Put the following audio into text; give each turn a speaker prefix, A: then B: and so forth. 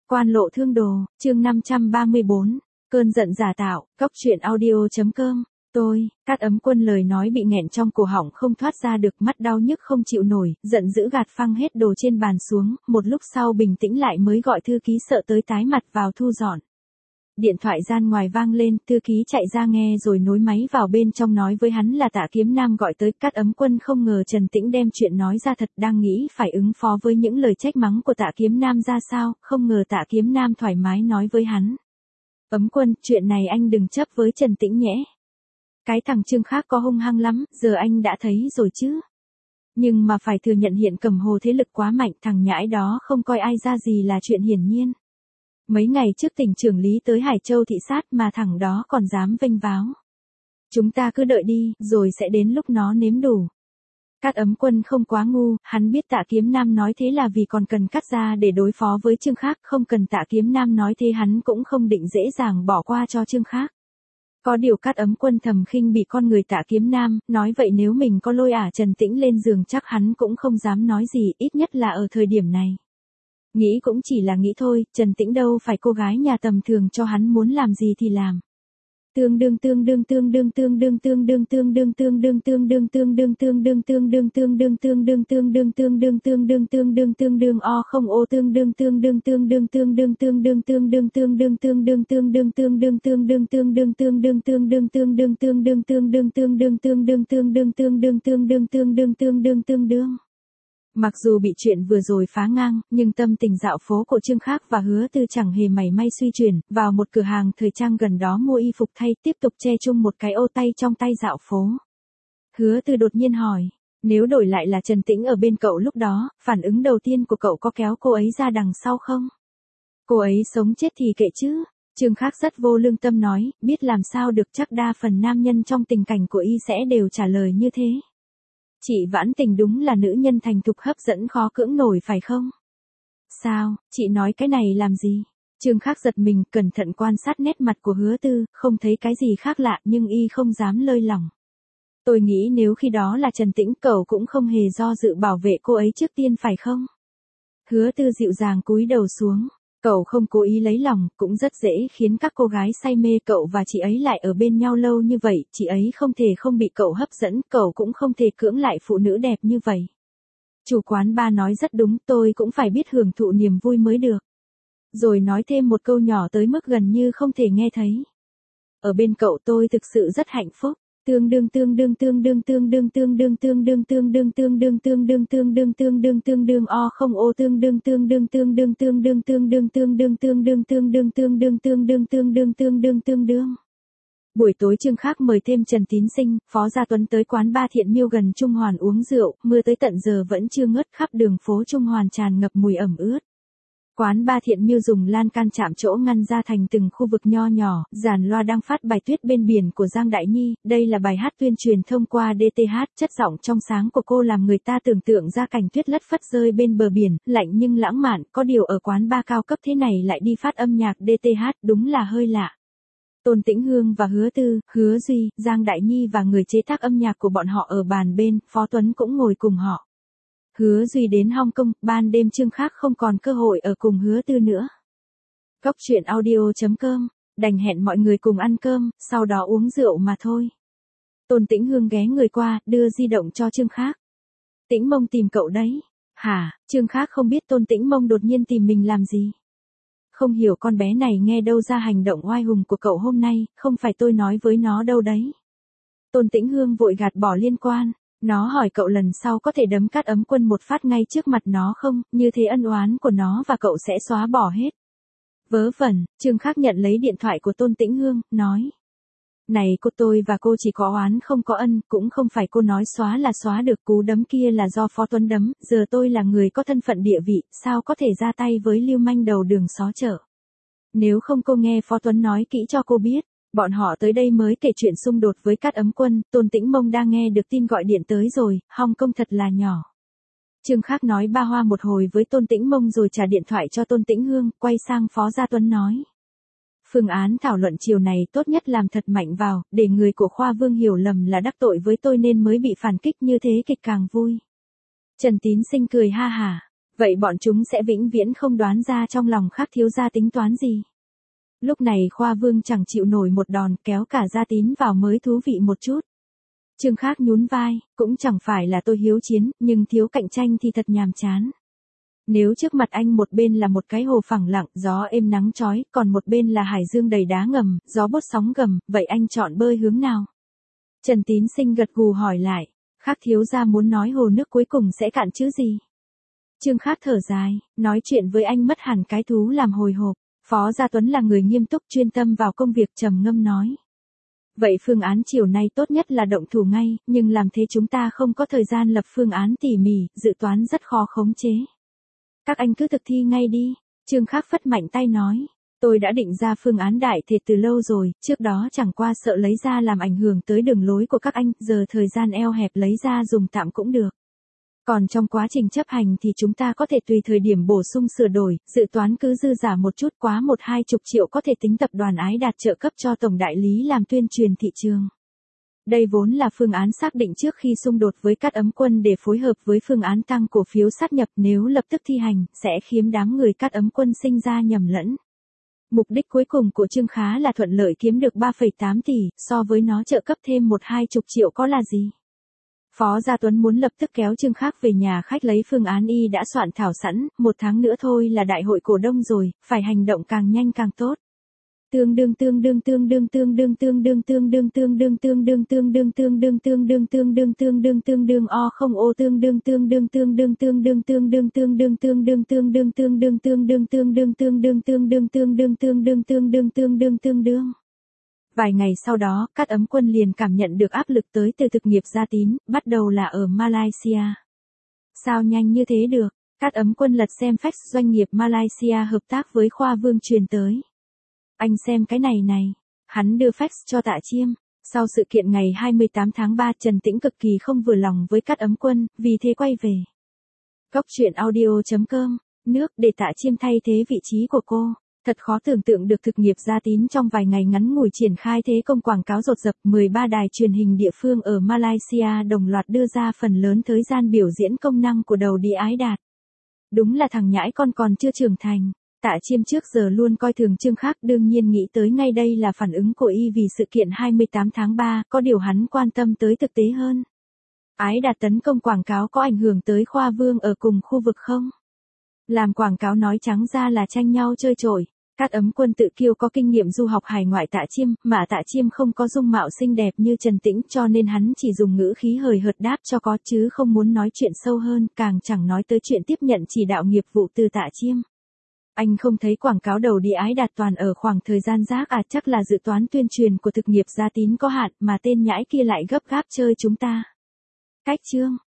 A: Quan lộ thương đồ, chương 534, cơn giận giả tạo, Cóc truyện audio.com. Cát Ấm Quân lời nói bị nghẹn trong cổ họng không thoát ra được, mắt đau nhức không chịu nổi, giận dữ gạt phăng hết đồ trên bàn xuống, một lúc sau bình tĩnh lại mới gọi thư ký sợ tới tái mặt vào thu dọn. Điện thoại gian ngoài vang lên, thư ký chạy ra nghe rồi nối máy vào bên trong nói với hắn là Tạ Kiếm Nam gọi tới. Cát Ấm Quân không ngờ Trần Tĩnh đem chuyện nói ra thật, đang nghĩ phải ứng phó với những lời trách mắng của Tạ Kiếm Nam ra sao, không ngờ Tạ Kiếm Nam thoải mái nói với hắn. Ấm Quân, chuyện này anh đừng chấp với Trần Tĩnh nhẽ. Cái thằng Trương khác có hung hăng lắm, giờ anh đã thấy rồi chứ. Nhưng mà phải thừa nhận hiện Cẩm Hồ thế lực quá mạnh, thằng nhãi đó không coi ai ra gì là chuyện hiển nhiên. Mấy ngày trước tỉnh trưởng Lý tới Hải Châu thị sát mà thằng đó còn dám vênh váo. Chúng ta cứ đợi đi, rồi sẽ đến lúc nó nếm đủ. Cát Ấm Quân không quá ngu, hắn biết Tạ Kiếm Nam nói thế là vì còn cần cắt ra để đối phó với Trương khác, không cần Tạ Kiếm Nam nói thế hắn cũng không định dễ dàng bỏ qua cho Trương khác. Có điều Cát Ấm Quân thầm khinh bị con người Tạ Kiếm Nam, nói vậy nếu mình có lôi Trần Tĩnh lên giường chắc hắn cũng không dám nói gì, ít nhất là ở thời điểm này. Nghĩ cũng chỉ là nghĩ thôi, Trần Tĩnh đâu phải cô gái nhà tầm thường cho hắn muốn làm gì thì làm. Tương đương o không ô tương đương Mặc dù bị chuyện vừa rồi phá ngang, nhưng tâm tình dạo phố của Trương Khác và Hứa Tư chẳng hề mảy may suy chuyển, vào một cửa hàng thời trang gần đó mua y phục thay, tiếp tục che chung một cái ô tay trong tay dạo phố. Hứa Tư đột nhiên hỏi, nếu đổi lại là Trần Tĩnh ở bên cậu lúc đó, phản ứng đầu tiên của cậu có kéo cô ấy ra đằng sau không? Cô ấy sống chết thì kệ chứ. Trương Khác rất vô lương tâm nói, biết làm sao được, chắc đa phần nam nhân trong tình cảnh của y sẽ đều trả lời như thế. Chị Vãn Tình đúng là nữ nhân thành thục hấp dẫn khó cưỡng nổi phải không? Sao, chị nói cái này làm gì? Trương Khác giật mình, cẩn thận quan sát nét mặt của Hứa Tư, không thấy cái gì khác lạ nhưng y không dám lơi lỏng. Tôi nghĩ nếu khi đó là Trần Tĩnh cậu cũng không hề do dự bảo vệ cô ấy trước tiên phải không? Hứa Tư dịu dàng cúi đầu xuống. Cậu không cố ý lấy lòng, cũng rất dễ khiến các cô gái say mê cậu và chị ấy lại ở bên nhau lâu như vậy, chị ấy không thể không bị cậu hấp dẫn, cậu cũng không thể cưỡng lại phụ nữ đẹp như vậy. Chủ quán bar nói rất đúng, tôi cũng phải biết hưởng thụ niềm vui mới được. Rồi nói thêm một câu nhỏ tới mức gần như không thể nghe thấy. Ở bên cậu tôi thực sự rất hạnh phúc. Tương đương o không ô tương đương Buổi tối Trương Khác mời thêm Trần Tín Sinh, Phó Gia Tuấn tới quán ba Thiện Miêu gần Trung Hoàn uống rượu, mưa tới tận giờ vẫn chưa ngớt, khắp đường phố Trung Hoàn tràn ngập mùi ẩm ướt. Quán ba Thiện Miêu dùng lan can chạm chỗ ngăn ra thành từng khu vực nho nhỏ, dàn loa đang phát bài Tuyết bên biển của Giang Đại Nhi, đây là bài hát tuyên truyền thông qua DTH, chất giọng trong sáng của cô làm người ta tưởng tượng ra cảnh tuyết lất phất rơi bên bờ biển, lạnh nhưng lãng mạn, có điều ở quán ba cao cấp thế này lại đi phát âm nhạc DTH, đúng là hơi lạ. Tôn Tĩnh Hương và Hứa Tư, Hứa Duy, Giang Đại Nhi và người chế tác âm nhạc của bọn họ ở bàn bên, Phó Tuấn cũng ngồi cùng họ. Hứa Duy đến Hong Kong, ban đêm Trương Khác không còn cơ hội ở cùng Hứa Tư nữa. Cóc truyện audio.com, đành hẹn mọi người cùng ăn cơm, sau đó uống rượu mà thôi. Tôn Tĩnh Hương ghé người qua, đưa di động cho Trương Khác. Tĩnh Mông tìm cậu đấy. Hả? Trương Khác không biết Tôn Tĩnh Mông đột nhiên tìm mình làm gì. Không hiểu con bé này nghe đâu ra hành động oai hùng của cậu hôm nay, không phải tôi nói với nó đâu đấy. Tôn Tĩnh Hương vội gạt bỏ liên quan. Nó hỏi cậu lần sau có thể đấm Cát Ấm Quân một phát ngay trước mặt nó không, như thế ân oán của nó và cậu sẽ xóa bỏ hết. Vớ vẩn, Trương Khác nhận lấy điện thoại của Tôn Tĩnh Hương, nói. Này cô, tôi và cô chỉ có oán không có ân, cũng không phải cô nói xóa là xóa được, cú đấm kia là do Phó Tuấn đấm, giờ tôi là người có thân phận địa vị, sao có thể ra tay với lưu manh đầu đường xó chợ. Nếu không cô nghe Phó Tuấn nói kỹ cho cô biết. Bọn họ tới đây mới kể chuyện xung đột với Cát Ấm Quân, Tôn Tĩnh Mông đang nghe được tin gọi điện tới rồi, Hong Kong thật là nhỏ. Trương Khác nói ba hoa một hồi với Tôn Tĩnh Mông rồi trả điện thoại cho Tôn Tĩnh Hương, quay sang Phó Gia Tuấn nói. Phương án thảo luận chiều này tốt nhất làm thật mạnh vào, để người của Khoa Vương hiểu lầm là đắc tội với tôi nên mới bị phản kích như thế kịch càng vui. Trần Tín Sinh cười ha hả. Vậy bọn chúng sẽ vĩnh viễn không đoán ra trong lòng Khắc thiếu gia tính toán gì. Lúc này Khoa Vương chẳng chịu nổi một đòn, kéo cả Gia Tín vào mới thú vị một chút. Trương Khắc nhún vai, cũng chẳng phải là tôi hiếu chiến, nhưng thiếu cạnh tranh thì thật nhàm chán. Nếu trước mặt anh một bên là một cái hồ phẳng lặng, gió êm nắng chói, còn một bên là hải dương đầy đá ngầm, gió bốt sóng gầm, vậy anh chọn bơi hướng nào? Trần Tín Sinh gật gù hỏi lại, Khắc thiếu gia muốn nói hồ nước cuối cùng sẽ cạn chứ gì? Trương Khắc thở dài, nói chuyện với anh mất hẳn cái thú làm hồi hộp. Phó Gia Tuấn là người nghiêm túc chuyên tâm vào công việc, trầm ngâm nói. Vậy phương án chiều nay tốt nhất là động thủ ngay, nhưng làm thế chúng ta không có thời gian lập phương án tỉ mỉ, dự toán rất khó khống chế. Các anh cứ thực thi ngay đi, Trương Khắc phất mạnh tay nói. Tôi đã định ra phương án đại thiệt từ lâu rồi, trước đó chẳng qua sợ lấy ra làm ảnh hưởng tới đường lối của các anh, giờ thời gian eo hẹp lấy ra dùng tạm cũng được. Còn trong quá trình chấp hành thì chúng ta có thể tùy thời điểm bổ sung sửa đổi, dự toán cứ dư giả một chút, quá 1-20 triệu có thể tính tập đoàn Ái Đạt trợ cấp cho tổng đại lý làm tuyên truyền thị trường. Đây vốn là phương án xác định trước khi xung đột với Cát Ấm Quân để phối hợp với phương án tăng cổ phiếu sát nhập, nếu lập tức thi hành, sẽ khiến đám người Cát Ấm Quân sinh ra nhầm lẫn. Mục đích cuối cùng của Trương Khá là thuận lợi kiếm được 3,8 tỷ, so với nó trợ cấp thêm 1-20 triệu có là gì. Phó Gia Tuấn muốn lập tức kéo Trương Khắc về nhà khách lấy phương án y đã soạn thảo sẵn, 1 tháng nữa thôi là đại hội cổ đông rồi, phải hành động càng nhanh càng tốt. Tương đương o không ô tương đương Vài ngày sau đó, Cát Ấm Quân liền cảm nhận được áp lực tới từ thực nghiệp Gia Tín, bắt đầu là ở Malaysia. Sao nhanh như thế được? Cát Ấm Quân lật xem fax doanh nghiệp Malaysia hợp tác với Khoa Vương truyền tới. Anh xem cái này. Hắn đưa fax cho Tạ Chiêm. Sau sự kiện ngày 28 tháng 3, Trần Tĩnh cực kỳ không vừa lòng với Cát Ấm Quân, vì thế quay về. Góc truyện audio.com, nước để Tạ Chiêm thay thế vị trí của cô. Thật khó tưởng tượng được thực nghiệp Gia Tín trong vài ngày ngắn ngủi triển khai thế công quảng cáo rột rập, 13 đài truyền hình địa phương ở Malaysia đồng loạt đưa ra phần lớn thời gian biểu diễn công năng của đầu đi Ái Đạt. Đúng là thằng nhãi con còn chưa trưởng thành. Tạ Chiêm trước giờ luôn coi thường Trương Khắc, đương nhiên nghĩ tới ngay đây là phản ứng của y vì sự kiện 28 tháng 3, có điều hắn quan tâm tới thực tế hơn. Ái Đạt tấn công quảng cáo có ảnh hưởng tới Khoa Vương ở cùng khu vực không? Làm quảng cáo nói trắng ra là tranh nhau chơi chổi. Cát Ấm Quân tự kiêu có kinh nghiệm du học hải ngoại Tạ Chiêm, mà Tạ Chiêm không có dung mạo xinh đẹp như Trần Tĩnh, cho nên hắn chỉ dùng ngữ khí hời hợt đáp cho có chứ không muốn nói chuyện sâu hơn, càng chẳng nói tới chuyện tiếp nhận chỉ đạo nghiệp vụ từ Tạ Chiêm. Anh không thấy quảng cáo đầu đi Ái Đạt toàn ở khoảng thời gian rác à? Chắc là dự toán tuyên truyền của thực nghiệp Gia Tín có hạn, mà tên nhãi kia lại gấp gáp chơi chúng ta. Cách chương